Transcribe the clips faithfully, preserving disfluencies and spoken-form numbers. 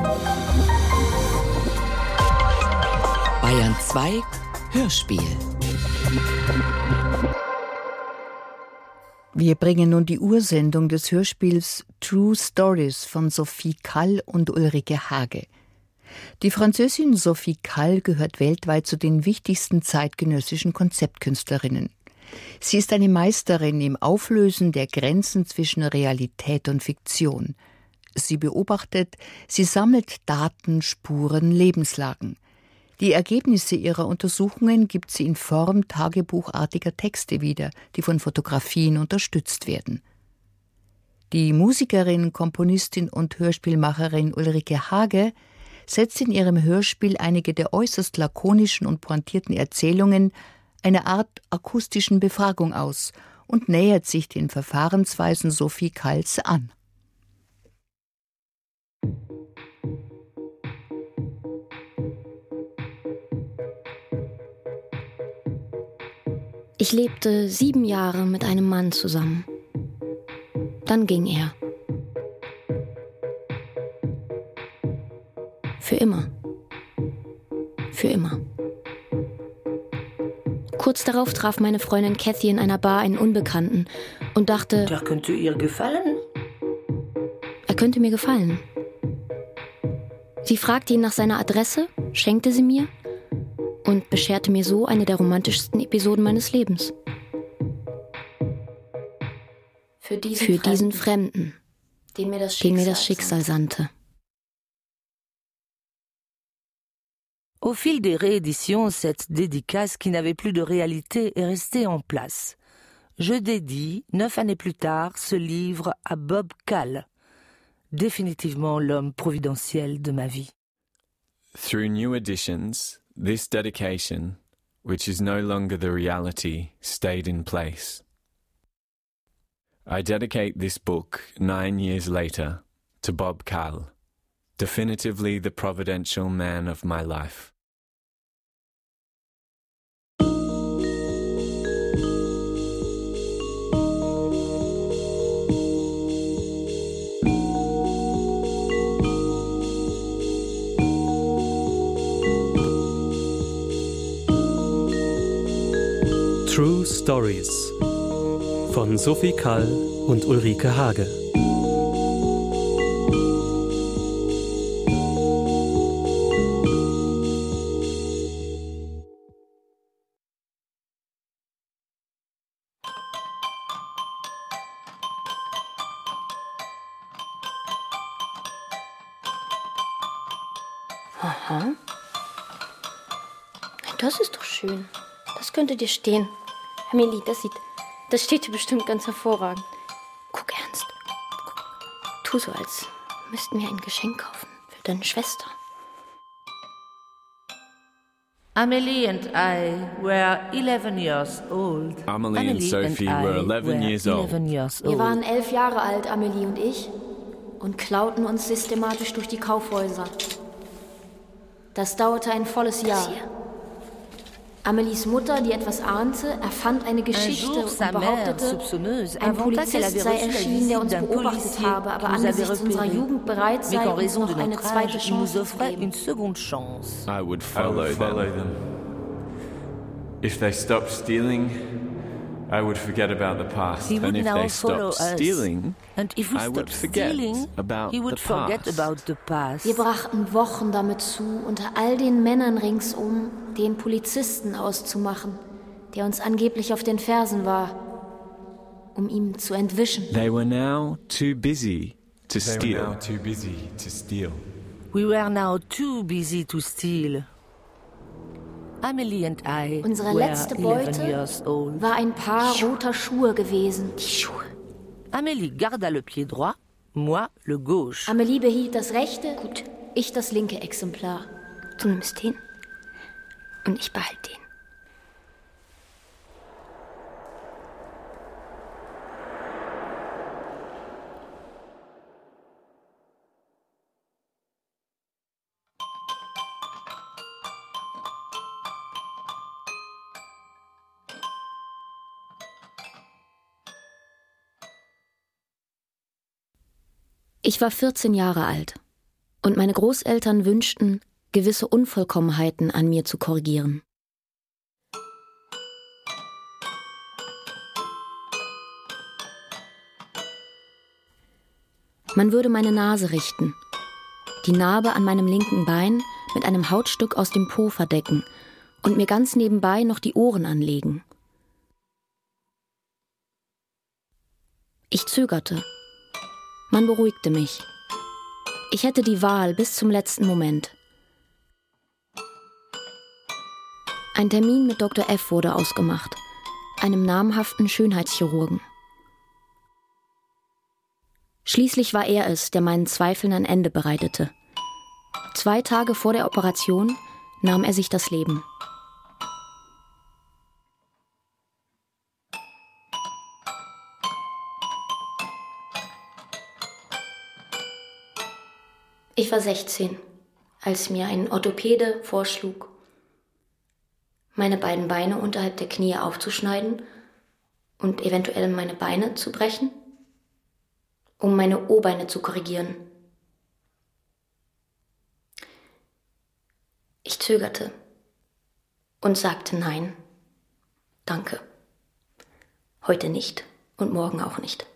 Bayern zwei Hörspiel. Wir bringen nun die Ursendung des Hörspiels True Stories von Sophie Kall und Ulrike Hage. Die Französin Sophie Kall gehört weltweit zu den wichtigsten zeitgenössischen Konzeptkünstlerinnen. Sie ist eine Meisterin im Auflösen der Grenzen zwischen Realität und Fiktion. Sie beobachtet, sie sammelt Daten, Spuren, Lebenslagen. Die Ergebnisse ihrer Untersuchungen gibt sie in Form tagebuchartiger Texte wieder, die von Fotografien unterstützt werden. Die Musikerin, Komponistin und Hörspielmacherin Ulrike Hage setzt in ihrem Hörspiel einige der äußerst lakonischen und pointierten Erzählungen eine Art akustischen Befragung aus und nähert sich den Verfahrensweisen Sophie Kalls an. Ich lebte sieben Jahre mit einem Mann zusammen. Dann ging er. Für immer. Für immer. Kurz darauf traf meine Freundin Cathy in einer Bar einen Unbekannten und dachte, der könnte ihr gefallen. Er könnte mir gefallen. Sie fragte ihn nach seiner Adresse, schenkte sie mir und bescherte mir so eine der romantischsten Episoden meines Lebens. Für diesen, Für diesen Fremden, Fremden, den mir das Schicksal, mir das Schicksal sandte. Au fil des rééditions, cette dédicace qui n'avait plus de réalité est restée en place. Je dédie, neuf années plus tard, ce livre à Bob Kall, définitivement l'homme providentiel de ma vie. Through new editions, this dedication, which is no longer the reality, stayed in place. I dedicate this book nine years later to Bob Kall, definitively the providential man of my life. True Stories von Sophie Kall und Ulrike Hage. Aha. Das ist doch schön. Das könnte dir stehen. Amelie, das sieht, das steht dir bestimmt ganz hervorragend. Guck ernst. Guck. Tu so, als müssten wir ein Geschenk kaufen für deine Schwester. Amelie and I were eleven years old. Amelie, Amelie and Sophie and were eleven years old. Wir waren elf Jahre alt, Amelie und ich, und klauten uns systematisch durch die Kaufhäuser. Das dauerte ein volles Jahr. Amelies Mutter, die etwas ahnte, erfand eine Geschichte und behauptete, ein Polizist sei erschienen, der uns beobachtet habe, aber angesichts unserer Jugend bereit sei, uns noch eine zweite Chance zu geben. I would follow them. If they stopped stealing, I would forget about the past. And if they stopped stealing, I would forget about the past. Wir brachten Wochen damit zu, unter all den Männern ringsum den Polizisten auszumachen, der uns angeblich auf den Fersen war, um ihm zu entwischen. They were now too busy to They steal. were now too busy to steal. We were now too busy to steal. Amelie and I Unsere were letzte Beute eleven years old. war ein Paar roter Schuhe gewesen. Die Schuhe. Amélie garda le pied droit, moi le gauche. Amelie behielt das rechte, gut, ich das linke Exemplar. Du nimmst den und ich behalte den. Ich war vierzehn Jahre alt Und meine Großeltern wünschten, gewisse Unvollkommenheiten an mir zu korrigieren. Man würde meine Nase richten, die Narbe an meinem linken Bein mit einem Hautstück aus dem Po verdecken und mir ganz nebenbei noch die Ohren anlegen. Ich zögerte. Man beruhigte mich. Ich hätte die Wahl bis zum letzten Moment. Ein Termin mit Doktor F. wurde ausgemacht, einem namhaften Schönheitschirurgen. Schließlich war er es, der meinen Zweifeln ein Ende bereitete. Zwei Tage vor der Operation nahm er sich das Leben. Ich war sechzehn, als mir ein Orthopäde vorschlug, meine beiden Beine unterhalb der Knie aufzuschneiden und eventuell meine Beine zu brechen, um meine O-Beine zu korrigieren. Ich zögerte und sagte nein, danke. Heute nicht und morgen auch nicht.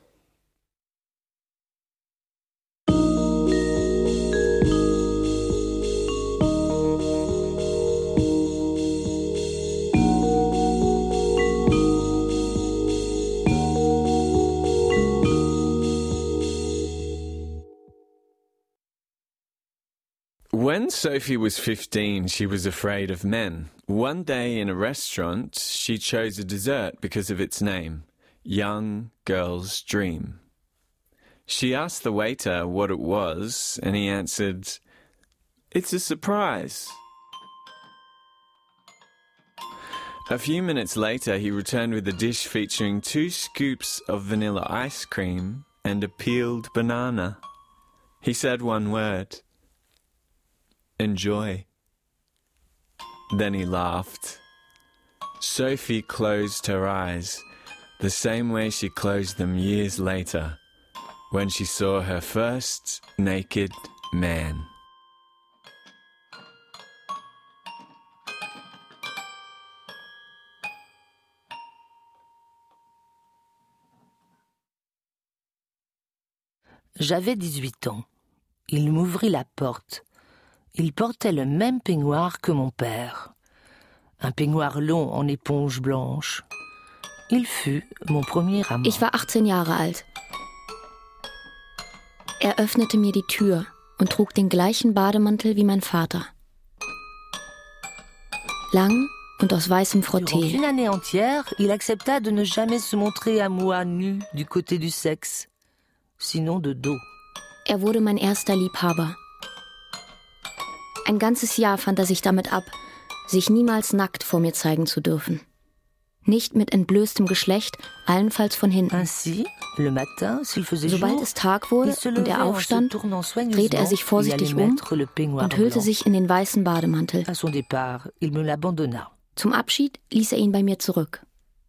When Sophie was fifteen, she was afraid of men. One day in a restaurant, she chose a dessert because of its name, Young Girl's Dream. She asked the waiter what it was, and he answered, "It's a surprise." A few minutes later, he returned with a dish featuring two scoops of vanilla ice cream and a peeled banana. He said one word, "Enjoy." Then he laughed. Sophie closed her eyes, the same way she closed them years later, when she saw her first naked man. J'avais dix-huit ans. Il m'ouvrit la porte. Il portait le même peignoir que mon père. Un peignoir long en éponge blanche. Il fut mon premier amant. Ich war achtzehn Jahre alt. Er öffnete mir die Tür und trug den gleichen Bademantel wie mein Vater. Lang und aus weißem Frotté. Durant une année entière, il accepta de ne jamais se montrer à moi nu du côté du sexe, sinon de dos. Er wurde mein erster Liebhaber. Ein ganzes Jahr fand er sich damit ab, sich niemals nackt vor mir zeigen zu dürfen. Nicht mit entblößtem Geschlecht, allenfalls von hinten. Ainsi, le matin, s'il faisait jour, sobald es Tag wurde und er aufstand, drehte er sich vorsichtig um und hüllte sich in den weißen Bademantel. À son départ, il me l'abandonna. Zum Abschied ließ er ihn bei mir zurück.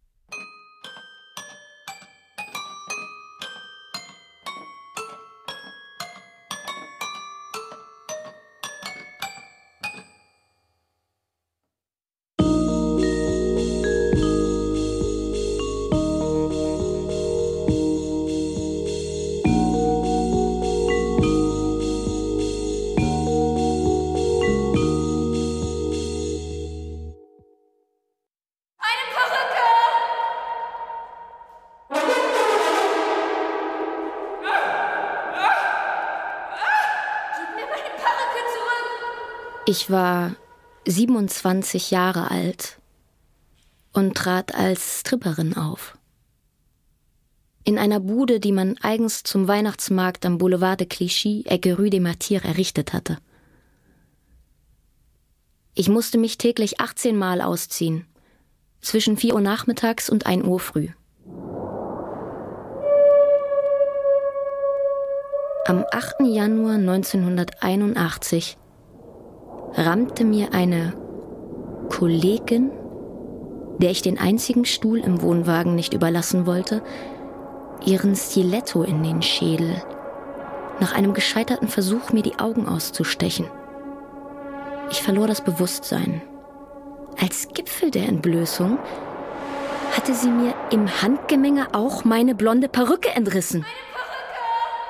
Ich war siebenundzwanzig Jahre alt und trat als Stripperin auf. In einer Bude, die man eigens zum Weihnachtsmarkt am Boulevard de Clichy, Ecke Rue des Martyrs, errichtet hatte. Ich musste mich täglich achtzehn Mal ausziehen, zwischen vier Uhr nachmittags und ein Uhr früh. Am achten Januar neunzehnhunderteinundachtzig rammte mir eine Kollegin, der ich den einzigen Stuhl im Wohnwagen nicht überlassen wollte, ihren Stiletto in den Schädel, nach einem gescheiterten Versuch, mir die Augen auszustechen. Ich verlor das Bewusstsein. Als Gipfel der Entblößung hatte sie mir im Handgemenge auch meine blonde Perücke entrissen. Meine Perücke!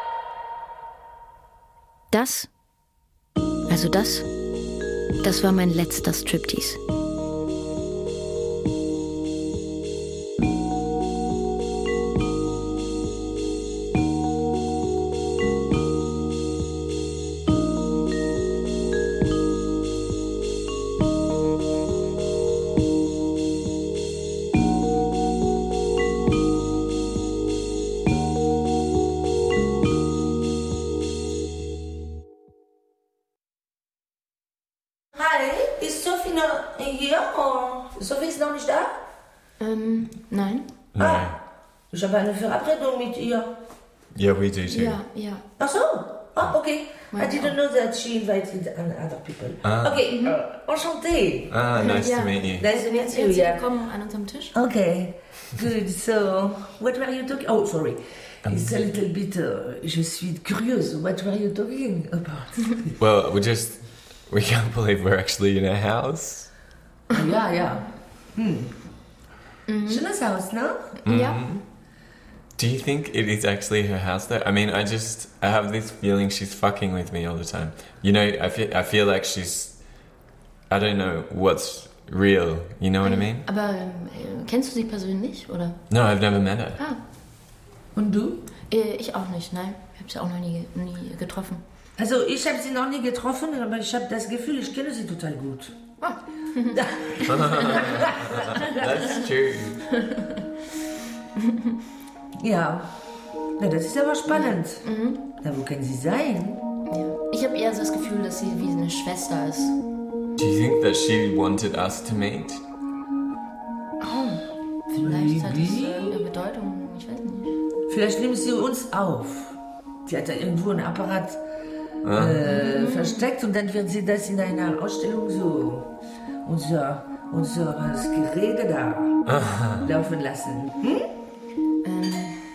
Das, also das, das war mein letzter Striptease. Sophie ist noch nicht da? Ähm, nein. No. Ah, ich habe eine Verabredung mit ihr. Yeah, we do too. Ja, ja. Ach so. Ah, okay. I didn't know that she invited other people. Ah. Okay, mhm. uh, enchanté. Ah, nice Ja. to meet you. Nice to meet you. Herzlich Yeah. willkommen an unserem Tisch. Okay, good. So, what were you talking? Oh, sorry. It's a little bit. Uh, je suis curieuse. What were you talking about? Well, we just we can't believe we're actually in a house. Ja, ja. Hm. Mhm. Schönes Haus, ne? Ja. Do you think it is actually her house though? I mean, I just I have this feeling she's fucking with me all the time. You know, I feel I feel like she's I don't know what's real. You know what I mean? Aber äh, kennst du sie persönlich, oder? No, I've never met her. Ah, Und du? äh, ich auch nicht, nein. Ich habe sie auch noch nie, nie getroffen. Also, ich habe sie noch nie getroffen, aber ich habe das Gefühl, ich kenne sie total gut. Ah. That's true. Ja. Na, das ist aber spannend. Mhm. Na, wo kann sie sein? Ja. Ich habe eher so das Gefühl, dass sie wie eine Schwester ist. Do you think that she wanted us to meet? Vielleicht hat es Maybe. äh, eine Bedeutung, ich weiß nicht. Vielleicht nimmt sie uns auf. Die hat da irgendwo einen Apparat äh, versteckt und dann wird sie das in einer Ausstellung so unser, unseres Gerede da laufen lassen. Hm? Ähm,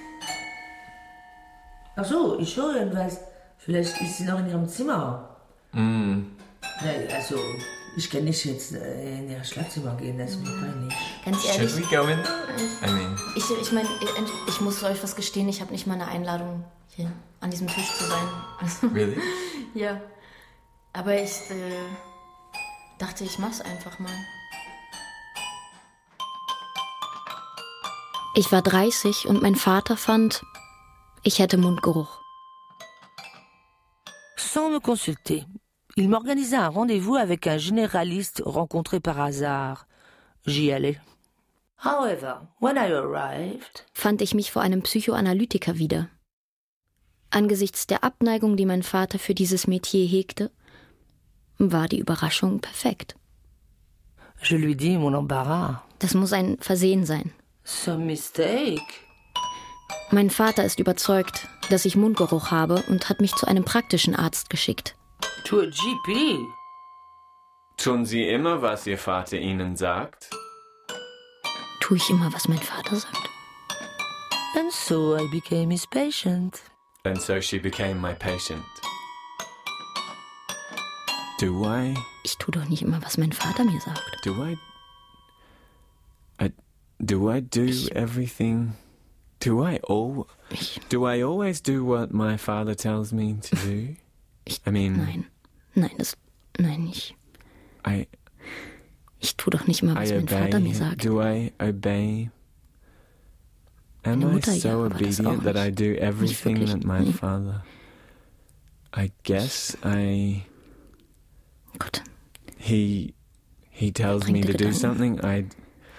Ach so, ich höre irgendwas. Vielleicht ist sie noch in ihrem Zimmer. Mm. Nein, also, ich kann nicht jetzt äh, in ihr Schlafzimmer gehen, das wird peinlich. ganz Should ehrlich, we go in? I mean, ich, ich meine, ich, ich muss euch was gestehen, ich habe nicht mal eine Einladung, hier an diesem Tisch zu sein. Also, really? ja. Aber ich äh, dachte, ich mach's einfach mal. Ich war dreißig und mein Vater fand, ich hätte Mundgeruch. Sans me consulter, il m'organisa un rendez-vous avec un généraliste rencontré par hasard. J'y allais. However, when I arrived, Fand ich mich vor einem Psychoanalytiker wieder. Angesichts der Abneigung, die mein Vater für dieses Metier hegte, war die Überraschung perfekt. Je lui dis mon embarras. Das muss ein Versehen sein. Some mistake. Mein Vater ist überzeugt, dass ich Mundgeruch habe und hat mich zu einem praktischen Arzt geschickt. To a G P. Tun Sie immer, was Ihr Vater Ihnen sagt? Tue ich immer, was mein Vater sagt? And so I became his patient. And so she became my patient. Do I? Ich tue doch nicht immer, was mein Vater mir sagt. Do I? I do I do everything? Do I all? Ich, Do I always do what my father tells me to do? ich, I mean, nein, nein, das, nein, ich, I ich tue doch nicht immer, was I mein Vater mir obey. sagt. Do I obey? Am Meine I Mutter so ja, aber das obedient auch that I nicht. do Nicht everything wirklich, that my nee. father? I guess I. Gott, He he tells me to Verdrängte do Gedanken. something. I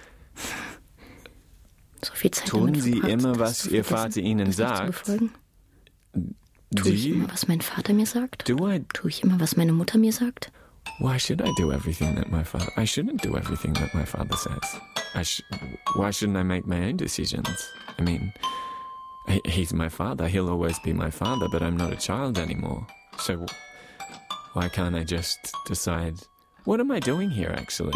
so viel Zeit Tun damit Sie verbracht, immer, das was zu Ihr vergessen, Vater Ihnen das nicht zu sagt? befolgen? do Tue ich you? immer, was mein Vater mir sagt? Do I? Tue ich immer, was meine Mutter mir sagt? Why should I do everything that my father? I shouldn't do everything that my father says. I sh- Why shouldn't I make my own decisions? I mean, he- he's my father. He'll always be my father, but I'm not a child anymore. So why can't I just decide? What am I doing here, actually?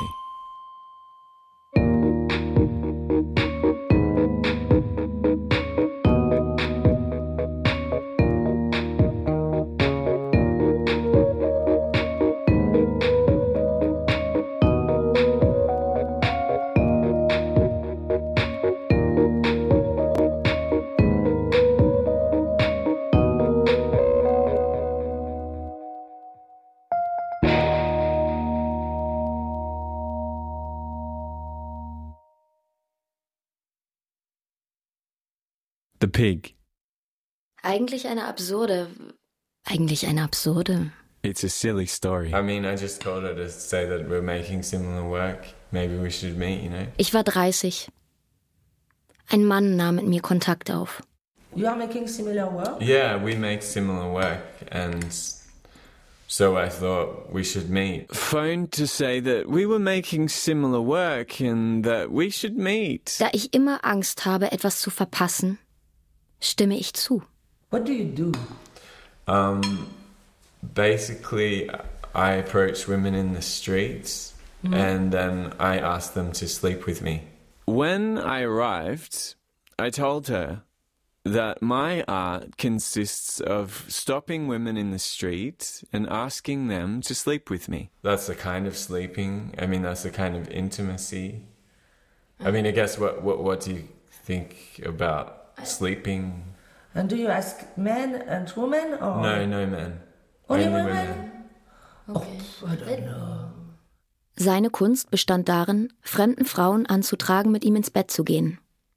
The pig. Eigentlich eine absurde... Eigentlich eine absurde... It's a silly story. I mean, I just called her to say that we're making similar work. Maybe we should meet, you know? Ich war dreißig. Ein Mann nahm mit mir Kontakt auf. You are making similar work? Yeah, we make similar work, and so I thought we should meet. Phoned to say that we were making similar work and that we should meet. Da ich immer Angst habe, etwas zu verpassen, stimme ich zu. What do you do? Um, basically, I approach women in the streets mm. and then I ask them to sleep with me. When I arrived, I told her that my art consists of stopping women in the street and asking them to sleep with me. That's the kind of sleeping. I mean, that's the kind of intimacy. I mean, I guess what what, what do you think about sleeping? And do you ask men and women or no, no men. Only, Only women. women. Okay. Oh, I don't know. Seine Kunst bestand darin, fremden Frauen anzutragen, mit ihm ins Bett zu gehen.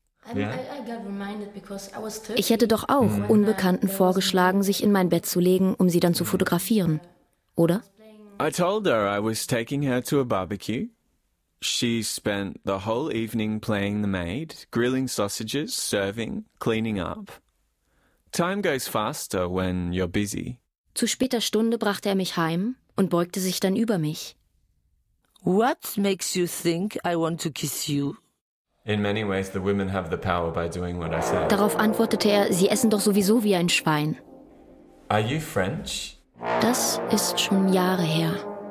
Ich hätte doch auch Unbekannten vorgeschlagen, sich in mein Bett zu legen, um sie dann zu fotografieren, oder? I told her I was taking her to a barbecue. She spent the whole evening playing the maid, grilling sausages, serving, cleaning up. Time goes faster when you're busy. Zu später Stunde brachte er mich heim und beugte sich dann über mich. What makes you think I want to kiss you? In many ways, the women have the power by doing what I say. Darauf antwortete er, sie essen doch sowieso wie ein Schwein. Are you French? Das ist schon Jahre her.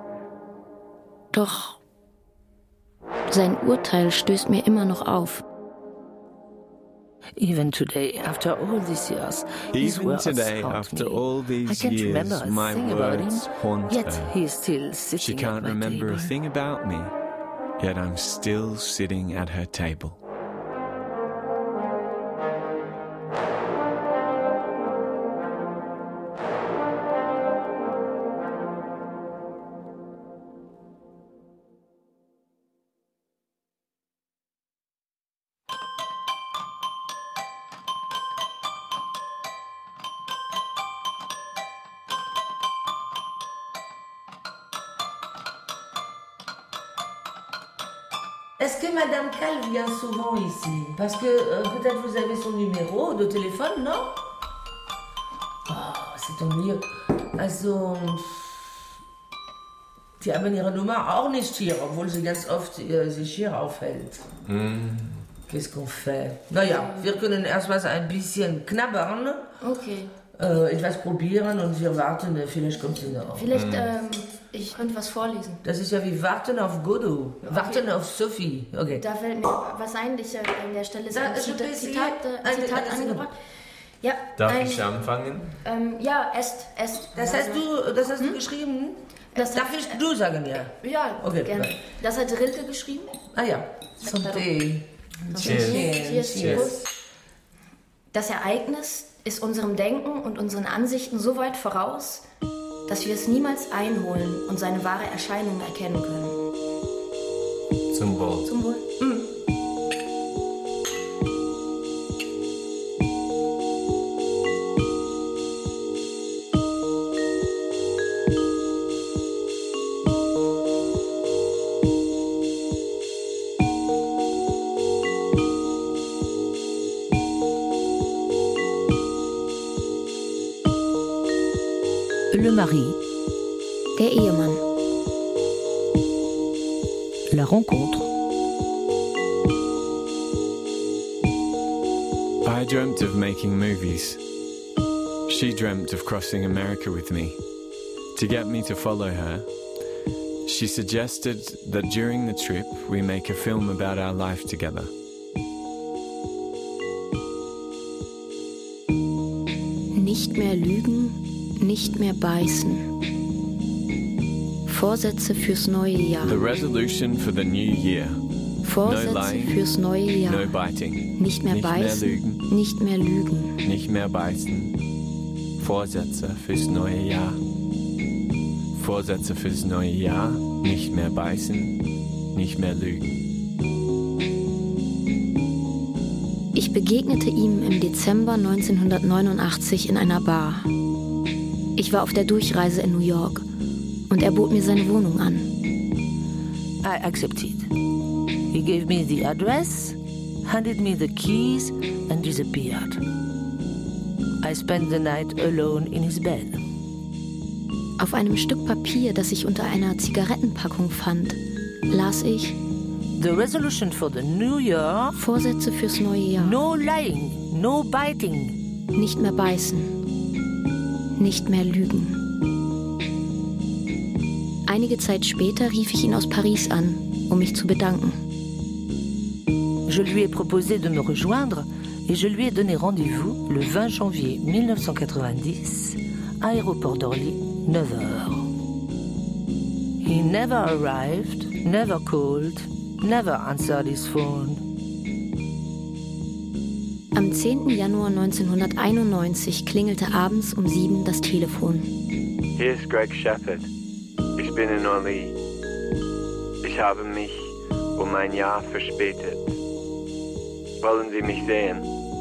Doch sein Urteil stößt mir immer noch auf. Even today, after all these years, his Even words today, haunt after me. all these I can't years, remember a my thing about him, words haunt yet her. he is still sitting She can't at my remember table. a thing about me, yet I'm still sitting at her table. Est-ce que Madame Cal vient souvent ici? Parce que euh, peut-être vous avez son numéro de téléphone, non? Oh, c'est ennuyeux. Also, die haben ihre Nummer auch nicht hier, obwohl sie ganz oft äh, sich hier aufhält. Mm. Qu'est-ce qu'on fait? Naja, wir können erstmal ein bisschen knabbern. Okay. Äh, etwas probieren und wir warten, vielleicht kommt sie noch. Vielleicht, mm. ähm, ich könnte was vorlesen. Das ist ja wie Warten auf Godot. Okay. Warten auf Sophie. Okay. Da fällt mir was ein, ich an der Stelle ist ein Zitat, Zitat, eine, Zitat eine angebracht. Ja, Darf ein, ich anfangen? Ähm, ja, Est, Est. Das hast du, das hast hm? du geschrieben? Das Darf ich du sagen, ja? Ja, okay, gerne. Klar. Das hat Rilke geschrieben. Ah ja. Santé. Cheers. Cheers. Cheers. Das Ereignis ist unserem Denken und unseren Ansichten so weit voraus, dass wir es niemals einholen und seine wahre Erscheinung erkennen können. Zum Wohl. Zum Wohl. Mhm. Le mari. Der Ehemann. La rencontre. I dreamt of making movies. She dreamt of crossing America with me. To get me to follow her, she suggested that during the trip we make a film about our life together. Nicht mehr lügen, nicht mehr beißen. Vorsätze fürs neue Jahr. The resolution for the new year. Vorsätze no lying, fürs neue Jahr. No biting. Nicht mehr nicht beißen, mehr lügen. nicht mehr lügen. Nicht mehr beißen. Vorsätze fürs neue Jahr. Vorsätze fürs neue Jahr. Nicht mehr beißen, nicht mehr lügen. Ich Ich begegnete ihm im Dezember neunzehnhundertneunundachtzig in einer Bar. Ich war auf der Durchreise in New York und er bot mir seine Wohnung an. I accepted. He gave me the address, handed me the keys and disappeared. I spent the night alone in his bed. Auf einem Stück Papier, das ich unter einer Zigarettenpackung fand, las ich: The resolution for the new year. Vorsätze fürs neue Jahr. No lying, no biting. Nicht mehr beißen. Nicht mehr lügen. Einige Zeit später rief ich ihn aus Paris an, um mich zu bedanken. Je lui ai proposé de me rejoindre et je lui ai donné rendez-vous le vingt janvier mille neuf cent quatre-vingt-dix, aéroport d'Orly, neuf heures. He never arrived, never called, never answered his phone. Am zehnten Januar neunzehnhunderteinundneunzig klingelte abends um sieben das Telefon. Hier ist Greg Shepard. Ich bin in Orly. Ich habe mich um ein Jahr verspätet. Wollen Sie mich sehen?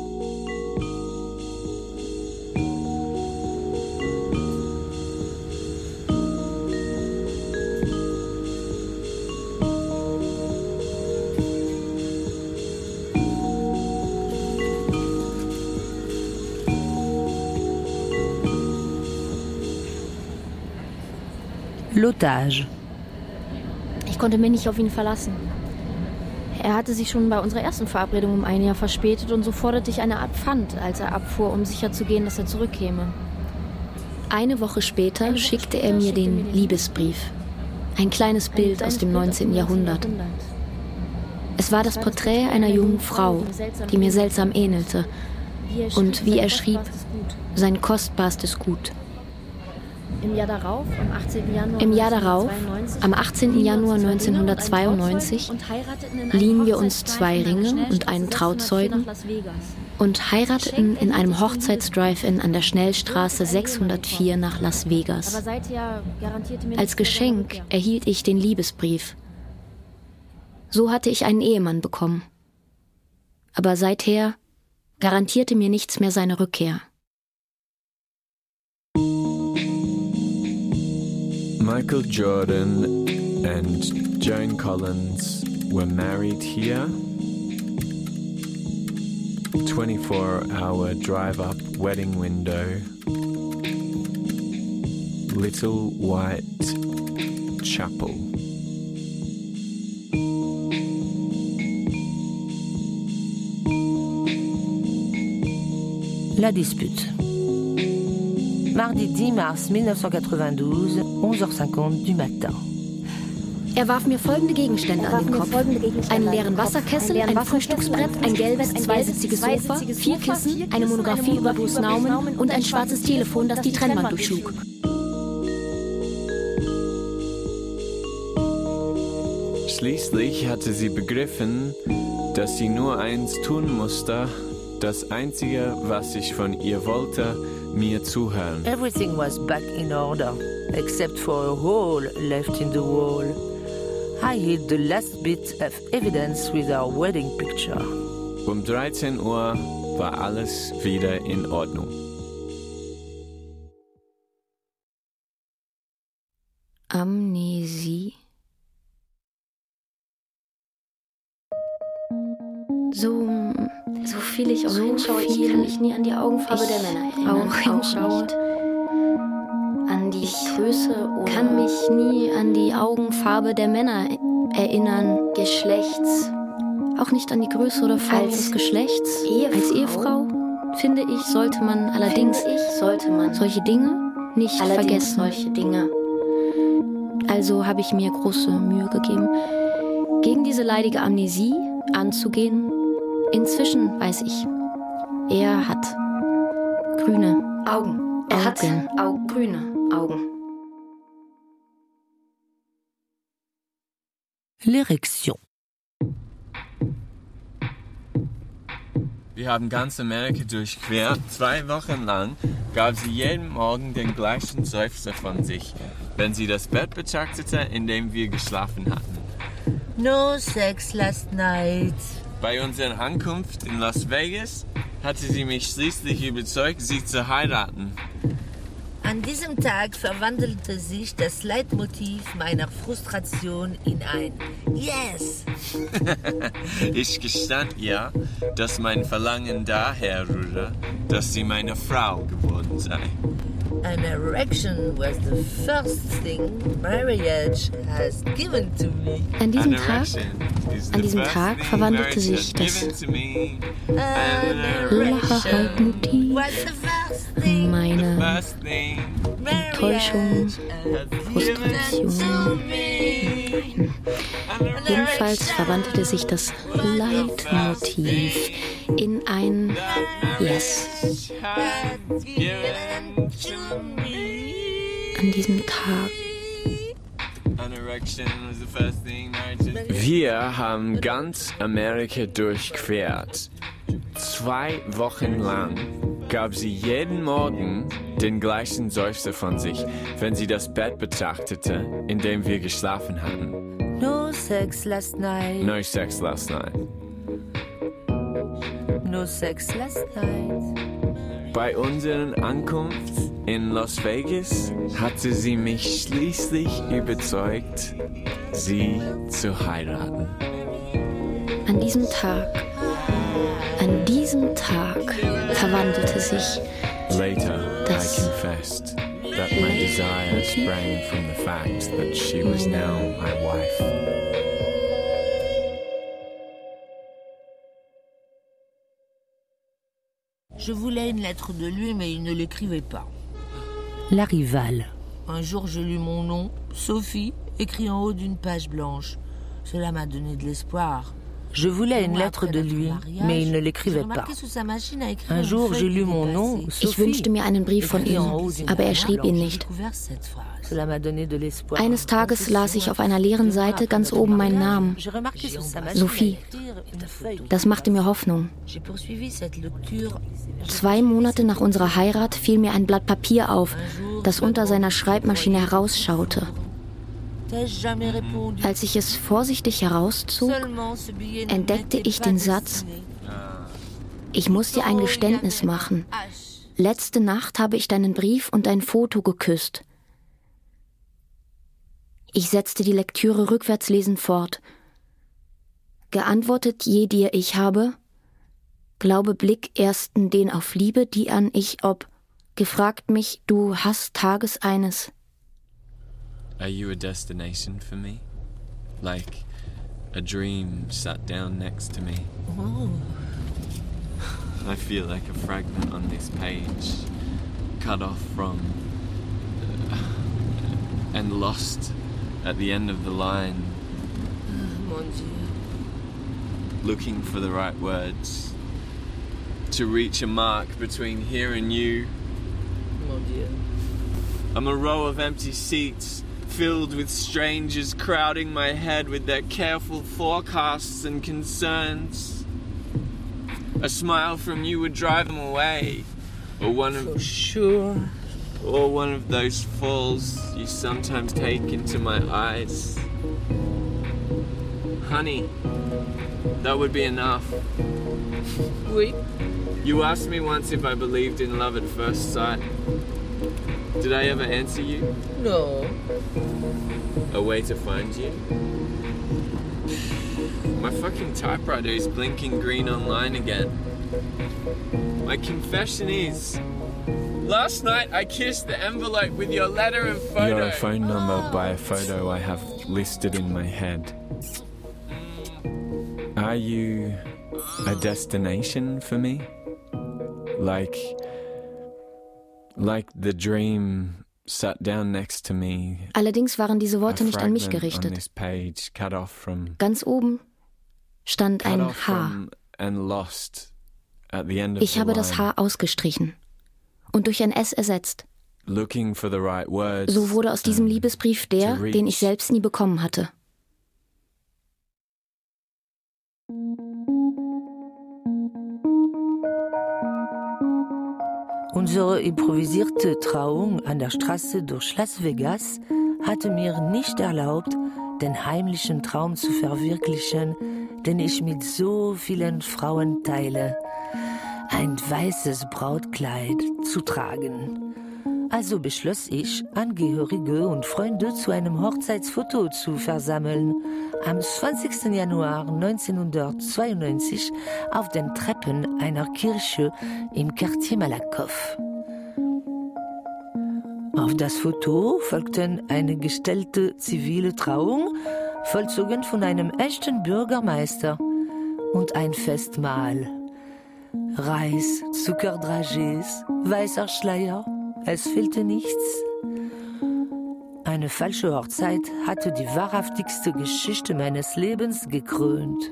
L'otage. Ich konnte mich nicht auf ihn verlassen. Er hatte sich schon bei unserer ersten Verabredung um ein Jahr verspätet und so forderte ich eine Art Pfand, als er abfuhr, um sicherzugehen, dass er zurückkäme. Eine Woche später eine Woche schickte später er mir den mir Liebesbrief. Ein kleines ein Bild kleines aus dem neunzehnten Jahrhundert. Es war das Porträt einer jungen Frau, die mir seltsam ähnelte. Und wie er schrieb, sein kostbarstes Gut. Im Jahr darauf, am achtzehnten Januar, Im Jahr darauf, am achtzehnten Januar neunzehnhundertzweiundneunzig, liehen wir uns zwei Ringe und einen Trauzeugen und heirateten in einem Hochzeits-Drive-In an der Schnellstraße sechshundertvier nach Las Vegas. Als Geschenk erhielt ich den Liebesbrief. So hatte ich einen Ehemann bekommen. Aber seither garantierte mir nichts mehr seine Rückkehr. Michael Jordan and Joan Collins were married here. twenty-four hour drive-up wedding window. Little White Chapel. La dispute. Mardi dix mars mille neuf cent quatre-vingt-douze, onze heures cinquante du matin. Er warf mir folgende Gegenstände an den Kopf. Einen leeren Wasserkessel, ein Frühstücksbrett, ein gelbes, zweisitziges Sofa, vier Kissen, eine Monographie über Bruce Nauman und ein schwarzes Telefon, das die Trennwand durchschlug. Schließlich hatte sie begriffen, dass sie nur eins tun musste, das Einzige, was ich von ihr wollte, mir zuhören. Everything was back in order, except for a hole left in the wall. I hid the last bit of evidence with our wedding picture. Um dreizehn Uhr war alles wieder in Ordnung. Amnesie. So, so viel ich auch so hinschaue, ich kann mich nie an die Augenfarbe der Männer erinnern. Auch hinschaue. An die ich Größe oder kann mich nie an die Augenfarbe der Männer erinnern. Geschlechts. Auch nicht an die Größe oder Farbe des Geschlechts. Ehefrau. Als Ehefrau, finde ich, sollte man allerdings ich, sollte man solche Dinge nicht vergessen. Solche Dinge. Also habe ich mir große Mühe gegeben, gegen diese leidige Amnesie anzugehen. Inzwischen weiß ich, er hat grüne Augen. Er hat Augen. grüne Augen. L'érection. Wir haben ganz Amerika durchquert. Zwei Wochen lang gab sie jeden Morgen den gleichen Seufzer von sich, wenn sie das Bett betrachtete, in dem wir geschlafen hatten. No sex last night. Bei unserer Ankunft in Las Vegas hatte sie mich schließlich überzeugt, sie zu heiraten. An diesem Tag verwandelte sich das Leitmotiv meiner Frustration in ein Yes. Ich gestand ihr, dass mein Verlangen daher rühre, dass sie meine Frau geworden sei. An erection was the first thing marriage has given to me. An diesem Tag, an diesem Tag verwandelte sich das Leitmotiv meine Enttäuschung, Frustration. Jedenfalls verwandelte sich das Leitmotiv in ein Yes. An diesem Tag. Wir haben ganz Amerika durchquert. Zwei Wochen lang gab sie jeden Morgen den gleichen Seufzer von sich, wenn sie das Bett betrachtete, in dem wir geschlafen hatten. No sex last night. No sex last night. No sex last night. Bei unserer Ankunft in Las Vegas hatte sie mich schließlich überzeugt, sie zu heiraten. An diesem Tag, an diesem Tag verwandelte sich Later, das I confessed that my desire sprang from the fact that she was now my wife. Je voulais une lettre de lui, mais il ne l'écrivait pas. La rivale. Un jour, je lus mon nom, Sophie, écrit en haut d'une page blanche. Cela m'a donné de l'espoir. Je voulais une lettre de lui, mais il ne l'écrivait pas. Un jour, j'ai lu mon nom, Ich Sophie. wünschte mir einen Brief von ihm, aber er schrieb ihn nicht. Cela m'a donné de l'espoir. Eines Tages las ich auf einer leeren Seite ganz oben meinen Namen. J'ai remarqué sur sa machine Sophie. à écrire une feuille. Das machte mir Hoffnung. Zwei Monate nach unserer Heirat fiel mir ein Blatt Papier auf, das unter seiner Schreibmaschine herausschaute. Als ich es vorsichtig herauszog, entdeckte ich den Satz: Ich muss dir ein Geständnis machen. Letzte Nacht habe ich deinen Brief und dein Foto geküsst. Ich setzte die Lektüre rückwärts lesend fort. Geantwortet je dir ich habe, glaube Blick ersten den auf Liebe, die an ich ob, gefragt mich, du hast Tages eines. Are you a destination for me? Like a dream sat down next to me? Oh. I feel like a fragment on this page, cut off from uh, and lost at the end of the line. Mon Dieu. Looking for the right words to reach a mark between here and you. Mon Dieu. I'm a row of empty seats filled with strangers crowding my head with their careful forecasts and concerns. A smile from you would drive them away, or one of For sure. or one of those falls you sometimes take into my eyes. Honey, that would be enough. Oui. You asked me once if I believed in love at first sight. Did I ever answer you? No. A way to find you? My fucking typewriter is blinking green online again. My confession is, last night I kissed the envelope with your letter and photo. Your phone number by a photo I have listed in my head. Are you a destination for me? Like, like the dream sat down next to me. Allerdings waren diese Worte A nicht an mich fragment on gerichtet. this page, cut off from, Ganz oben stand cut ein off H. from and lost at the end of Ich the habe das line. H ausgestrichen und durch ein S ersetzt. Looking for the right words. So wurde aus diesem um, Liebesbrief der, to reach. den ich selbst nie bekommen hatte. Unsere improvisierte Trauung an der Straße durch Las Vegas hatte mir nicht erlaubt, den heimlichen Traum zu verwirklichen, den ich mit so vielen Frauen teile, ein weißes Brautkleid zu tragen. Also beschloss ich, Angehörige und Freunde zu einem Hochzeitsfoto zu versammeln, am zwanzigsten Januar neunzehnhundertzweiundneunzig auf den Treppen einer Kirche im Quartier Malakoff. Auf das Foto folgten eine gestellte zivile Trauung, vollzogen von einem echten Bürgermeister, und ein Festmahl. Reis, Zuckerdragees, weißer Schleier, es fehlte nichts. Eine falsche Hochzeit hatte die wahrhaftigste Geschichte meines Lebens gekrönt.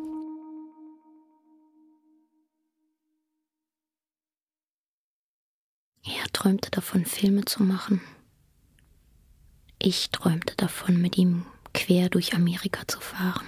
Er träumte davon, Filme zu machen. Ich träumte davon, mit ihm quer durch Amerika zu fahren.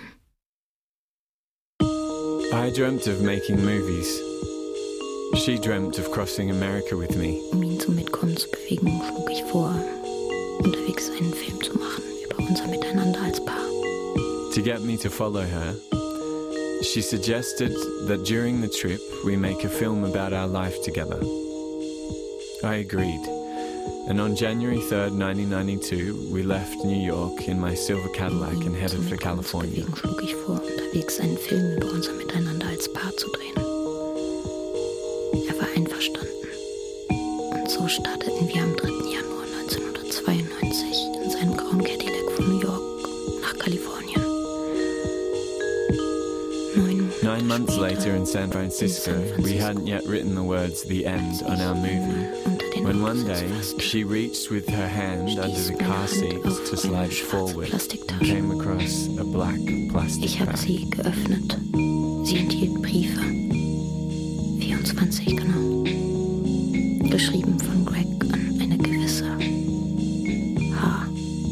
I dreamt of making movies. She dreamt of crossing America with me. Um ihn zum Mitkommen zu bewegen, schlug ich vor, unterwegs einen Film zu machen über unser Miteinander als Paar. To get me to follow her, she suggested that during the trip we make a film about our life together. I agreed, and on January third, nineteen ninety-two, we left New York in my silver Cadillac and headed for California. Deswegen schlug ich vor, unterwegs einen Film über unser Miteinander als Paar zu drehen. Er war einverstanden. Und so starteten wir am dritten Januar neunzehnhundertzweiundneunzig in seinem grauen Cadillac von New York nach Kalifornien. Nine months later in San Francisco, we hadn't yet written the words "the end" on our movie, when one day she reached with her hand under the car seats to slide forward and came across a black plastic Ich habe bag. sie geöffnet. Sie enthielt Briefe. vierundzwanzig genau. Geschrieben von Greg an eine gewisse H.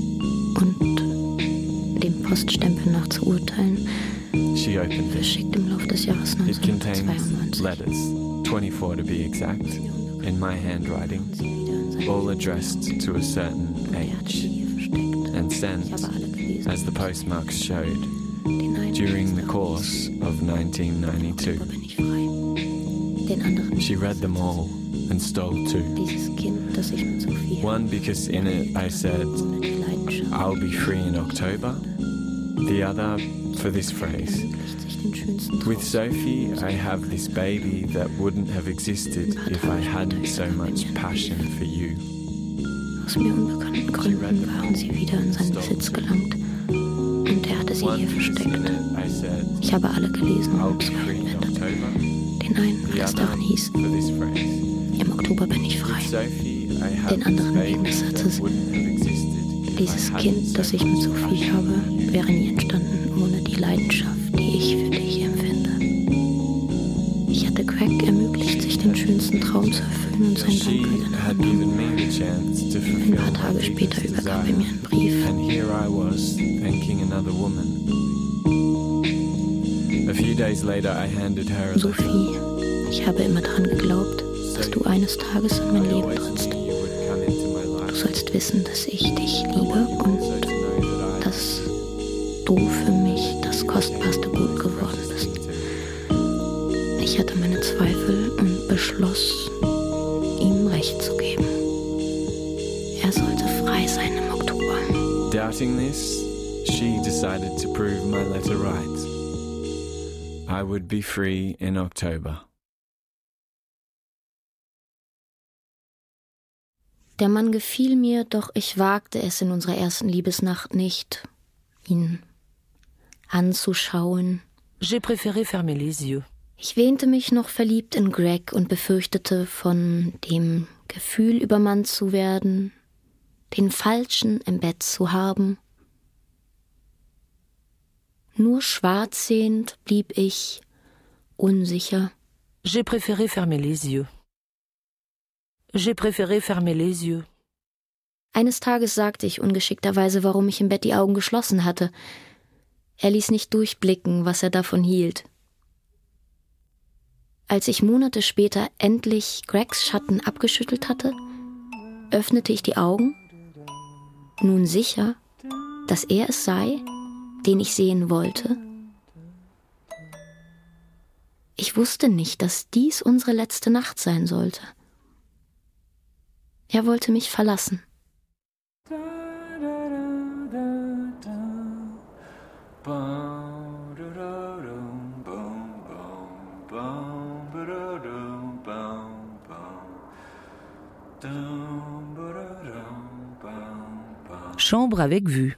Und dem Poststempel nach zu urteilen, She opened it. verschickt im Laufe des Jahres It contains neunzehnhundertzweiundneunzig. letters, twenty-four to be exact, in my handwriting, all addressed to a certain age, and sent, as the postmarks showed, during the course of nineteen ninety-two. She read them all and stole two. One because in it I said, "I'll be free in October." The other for this phrase, "With Sophie, I have this baby that wouldn't have existed if I hadn't so much passion for you." Aus mir unbekannten Gründen waren sie wieder in seinen Besitz gelangt und er hatte sie hier versteckt. Ich habe alle gelesen und zwei Bände. Den einen, weil es darin hieß, im Oktober bin ich frei. Den anderen wegen des Satzes, dieses Kind, das ich mit Sophie habe, wäre nie entstanden ohne die Leidenschaft, die ich für dich empfinde. Ich hatte Greg ermöglicht, sich den schönsten Traum zu erfüllen und sein Dank angenommen. Ein paar Tage später übergab er mir einen Brief. Sophie, ich habe immer daran geglaubt, dass du eines Tages in mein Leben trittst. Du sollst wissen, dass ich dich liebe und dass du für mich das kostbarste Gut geworden bist. Ich hatte meine Zweifel und beschloss, ihm Recht zu geben. Er sollte frei sein im Oktober. Doubting this, she decided to prove my letter right. I would be free in October. Der Mann gefiel mir, doch ich wagte es in unserer ersten Liebesnacht nicht, ihn anzuschauen. J'ai préféré fermer les yeux. Ich wähnte mich noch verliebt in Greg und befürchtete, von dem Gefühl übermannt zu werden, den Falschen im Bett zu haben. Nur schwarz sehend blieb ich unsicher. J'ai préféré fermer les yeux. J'ai préféré fermer les yeux. Eines Tages sagte ich ungeschickterweise, warum ich im Bett die Augen geschlossen hatte. Er ließ nicht durchblicken, was er davon hielt. Als ich Monate später endlich Gregs Schatten abgeschüttelt hatte, öffnete ich die Augen, nun sicher, dass er es sei, den ich sehen wollte. Ich wusste nicht, dass dies unsere letzte Nacht sein sollte. Er wollte mich verlassen. Chambre avec vue.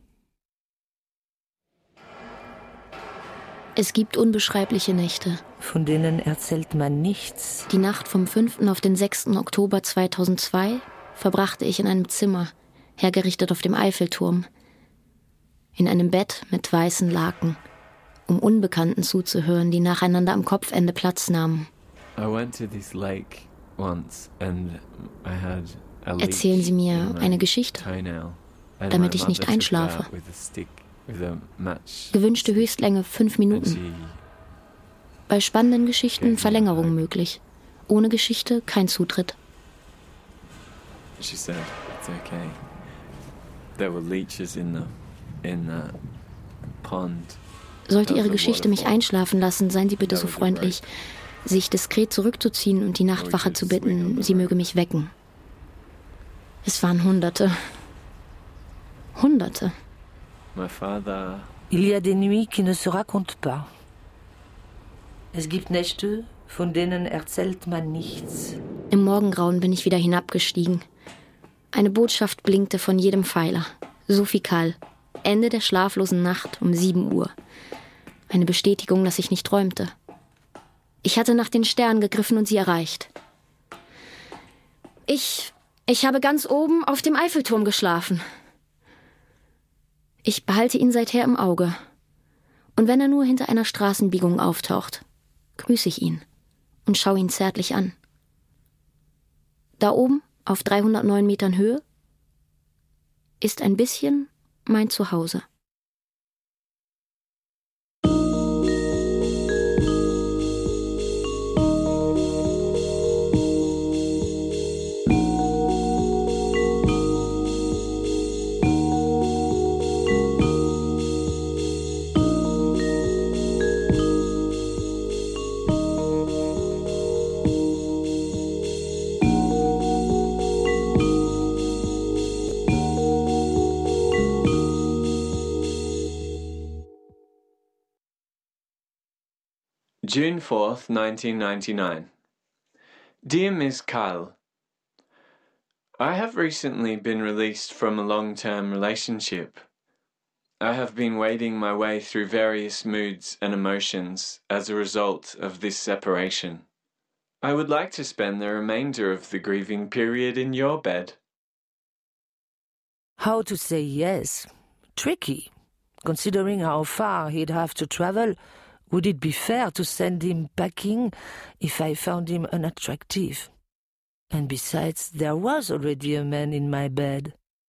Es gibt unbeschreibliche Nächte. Von denen erzählt man nichts. Die Nacht vom fünften auf den sechsten Oktober zweitausendzwei verbrachte ich in einem Zimmer, hergerichtet auf dem Eiffelturm. In einem Bett mit weißen Laken, um Unbekannten zuzuhören, die nacheinander am Kopfende Platz nahmen. Erzählen Sie mir eine Geschichte, damit ich nicht einschlafe. Gewünschte Höchstlänge fünf Minuten. Bei spannenden Geschichten Verlängerung möglich. Ohne Geschichte kein Zutritt. Sollte Ihre Geschichte mich einschlafen lassen, seien Sie bitte so freundlich, sich diskret zurückzuziehen und die Nachtwache zu bitten, sie möge mich wecken. Es waren Hunderte. Hunderte. Il y a des nuits qui ne se racontent pas. Es gibt Nächte, von denen erzählt man nichts. Im Morgengrauen bin ich wieder hinabgestiegen. Eine Botschaft blinkte von jedem Pfeiler. Sophie Kall. Ende der schlaflosen Nacht um sieben Uhr. Eine Bestätigung, dass ich nicht träumte. Ich hatte nach den Sternen gegriffen und sie erreicht. Ich, ich habe ganz oben auf dem Eiffelturm geschlafen. Ich behalte ihn seither im Auge. Und wenn er nur hinter einer Straßenbiegung auftaucht, grüße ich ihn und schaue ihn zärtlich an. Da oben, auf dreihundertneun Metern Höhe, ist ein bisschen mein Zuhause. June fourth, nineteen ninety-nine. Dear Miss Kyle, I have recently been released from a long-term relationship. I have been wading my way through various moods and emotions as a result of this separation. I would like to spend the remainder of the grieving period in your bed. How to say yes? Tricky. Considering how far he'd have to travel, would it be fair to send him packing if I found him unattractive? And besides, there was already a man in my bed.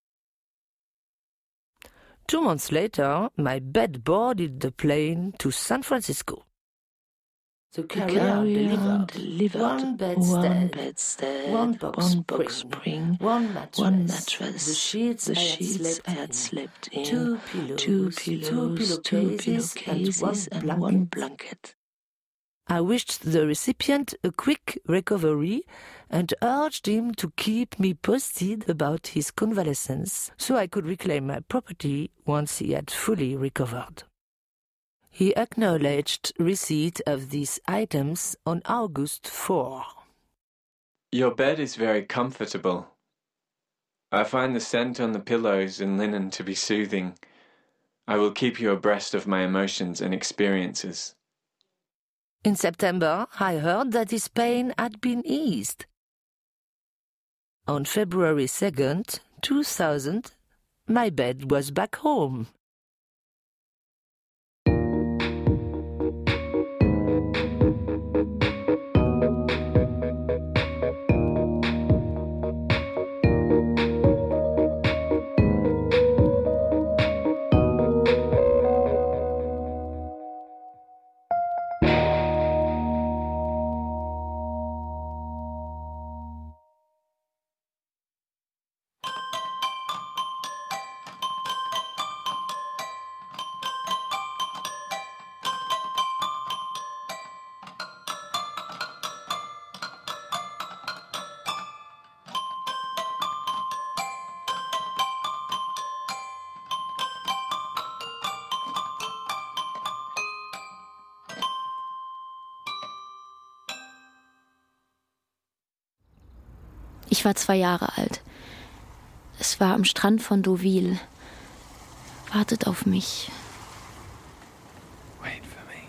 Two months later, my bed boarded the plane to San Francisco. The carrier, carrier delivered, delivered one bedstead, one, bedstead, one box, one spring, box spring, one mattress, one mattress, the sheets, the I, sheets had I had slept slept in, in, two pillows, two pillows, two two pillowcases, pillowcases, and, and one, one blanket. blanket. I wished the recipient a quick recovery and urged him to keep me posted about his convalescence so I could reclaim my property once he had fully recovered. He acknowledged receipt of these items on August fourth. Your bed is very comfortable. I find the scent on the pillows and linen to be soothing. I will keep you abreast of my emotions and experiences. In September, I heard that his pain had been eased. On February second, two thousand, my bed was back home. Ich war zwei Jahre alt. Es war am Strand von Deauville. Wartet auf mich. Wait for me.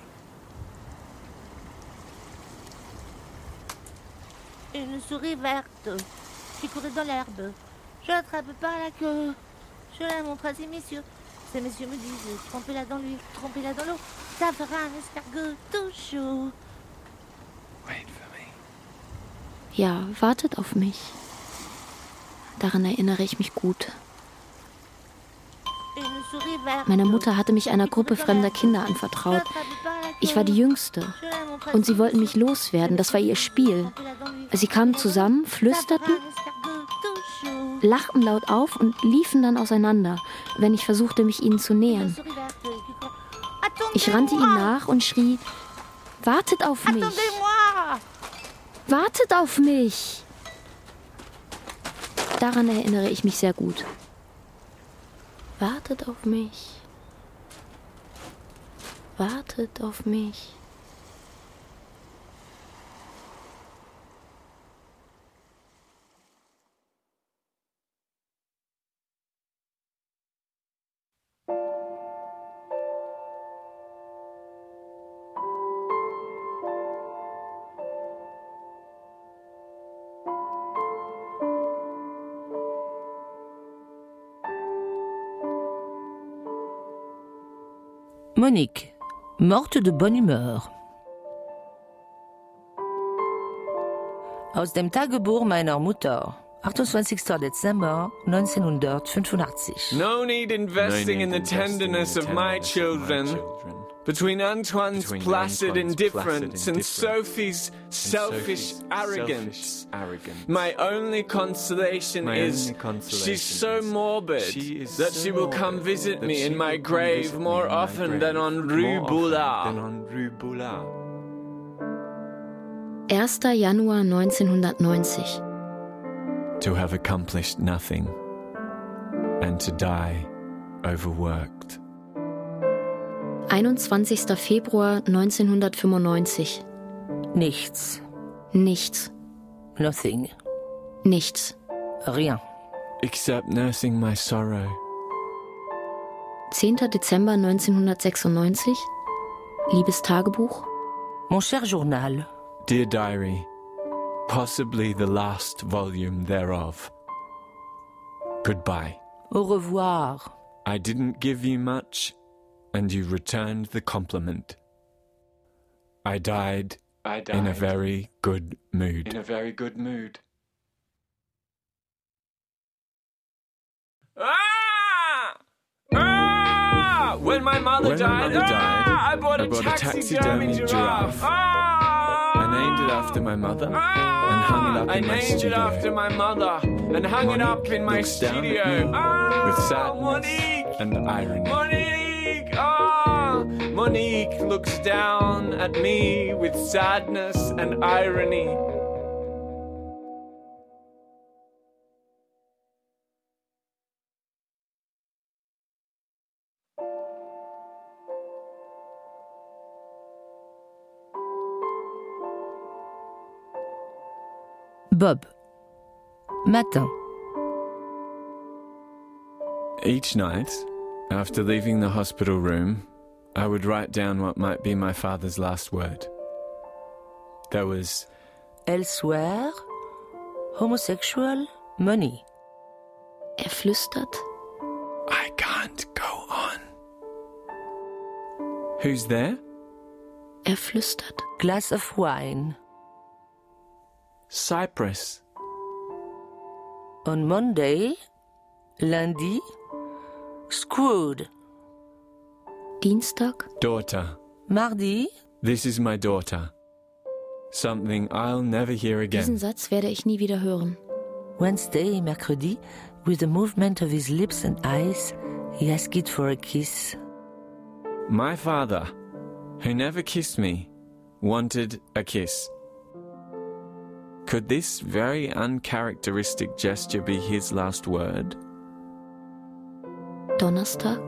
Une souris verte qui courait dans l'herbe. Je l'attrape par la queue. Je la montre à ces messieurs. Ces messieurs me disent, trempez-la dans l'huile, trempez-la dans l'eau. Ça fera un escargot tout chaud. Wait for me. Ja, wartet auf mich. Daran erinnere ich mich gut. Meine Mutter hatte mich einer Gruppe fremder Kinder anvertraut. Ich war die Jüngste. Und sie wollten mich loswerden, das war ihr Spiel. Sie kamen zusammen, flüsterten, lachten laut auf und liefen dann auseinander, wenn ich versuchte, mich ihnen zu nähern. Ich rannte ihnen nach und schrie, wartet auf mich! Wartet auf mich! Daran erinnere ich mich sehr gut. Wartet auf mich. Wartet auf mich. Monique, morte de bonne Humeur. Aus dem Tagebuch meiner Mutter, achtundzwanzigster Dezember neunzehnhundertfünfundachtzig. No need investing in the tenderness of my children. Between Antoine's Between placid Antoine's indifference placid and Sophie's selfish arrogance, arrogance, my only consolation my is only consolation she's so morbid she that so she will come visit me in my grave more often than on Rue Boulard. erster Januar neunzehnhundertneunzig. To have accomplished nothing and to die overworked. einundzwanzigster Februar neunzehnhundertfünfundneunzig. Nichts. Nichts. Nothing. Nichts. Rien. Except nursing my sorrow. zehnter Dezember neunzehnhundertsechsundneunzig. Liebes Tagebuch. Mon cher Journal. Dear Diary, possibly the last volume thereof. Goodbye. Au revoir. I didn't give you much, and you returned the compliment. I died, I died in a very good mood. In a very good mood. Ah! Ah! When my mother when died, my mother died ah! I bought a, I bought a taxidermy taxidermy giraffe. giraffe. Ah! I named it after my mother Ah! and hung it up I in my named studio. it after my mother and hung Monique it up in my looks down studio. at me Ah! with sadness Monique! and irony. Monique! Ah! Monique looks down at me with sadness and irony. Bob. Matin. Each night, after leaving the hospital room, I would write down what might be my father's last word. There was Elsewhere. Homosexual. Money. Er flüstert. I can't go on. Who's there? Er flüstert. Glass of wine. Cyprus. On Monday. Lundi. Screwed. Dienstag. Daughter. Mardi. This is my daughter. Something I'll never hear Diesen again. Satz werde ich nie wieder hören. Wednesday, mercredi, with a movement of his lips and eyes, he asked for a kiss. My father, who never kissed me, wanted a kiss. Could this very uncharacteristic gesture be his last word? Donnerstag.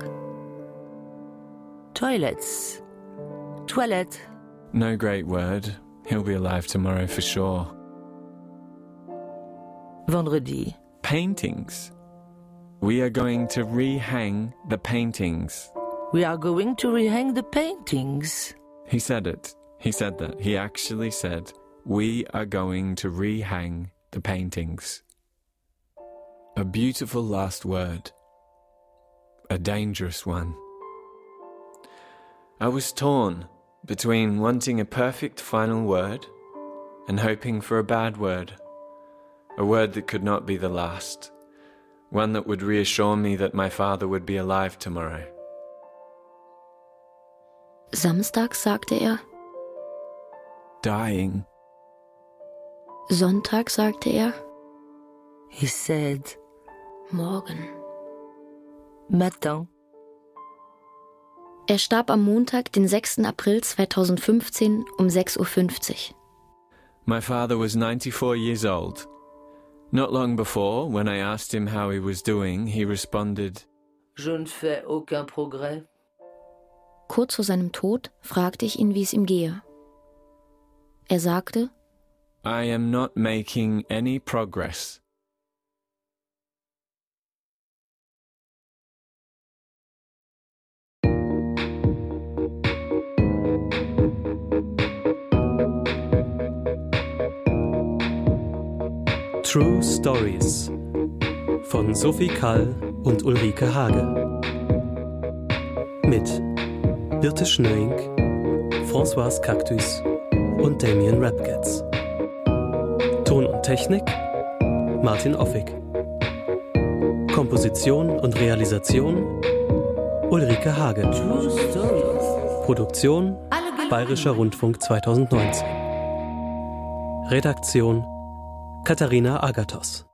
Toilets. Toilette. No great word. He'll be alive tomorrow for sure. Vendredi. Paintings. We are going to rehang the paintings. We are going to rehang the paintings. He said it. He said that. He actually said, we are going to rehang the paintings. A beautiful last word. A dangerous one. I was torn between wanting a perfect final word and hoping for a bad word. A word that could not be the last. One that would reassure me that my father would be alive tomorrow. Samstag sagte er. Dying. Sonntag sagte er. He said. Morgen. Matin. Er starb am Montag, den sechsten April zweitausendfünfzehn um sechs Uhr fünfzig. My father was ninety-four years old. Not long before, when I asked him how he was doing, he responded, Je ne fais aucun progrès. Kurz vor seinem Tod fragte ich ihn, wie es ihm gehe. Er sagte, I am not making any progress. True Stories von Sophie Kall und Ulrike Hage. Mit Birte Schnöink, Françoise Cactus und Damien Rapgetz. Ton und Technik Martin Offig. Komposition und Realisation Ulrike Hage. Produktion Bayerischer Rundfunk zweitausendneunzehn. Redaktion Katharina Agathos.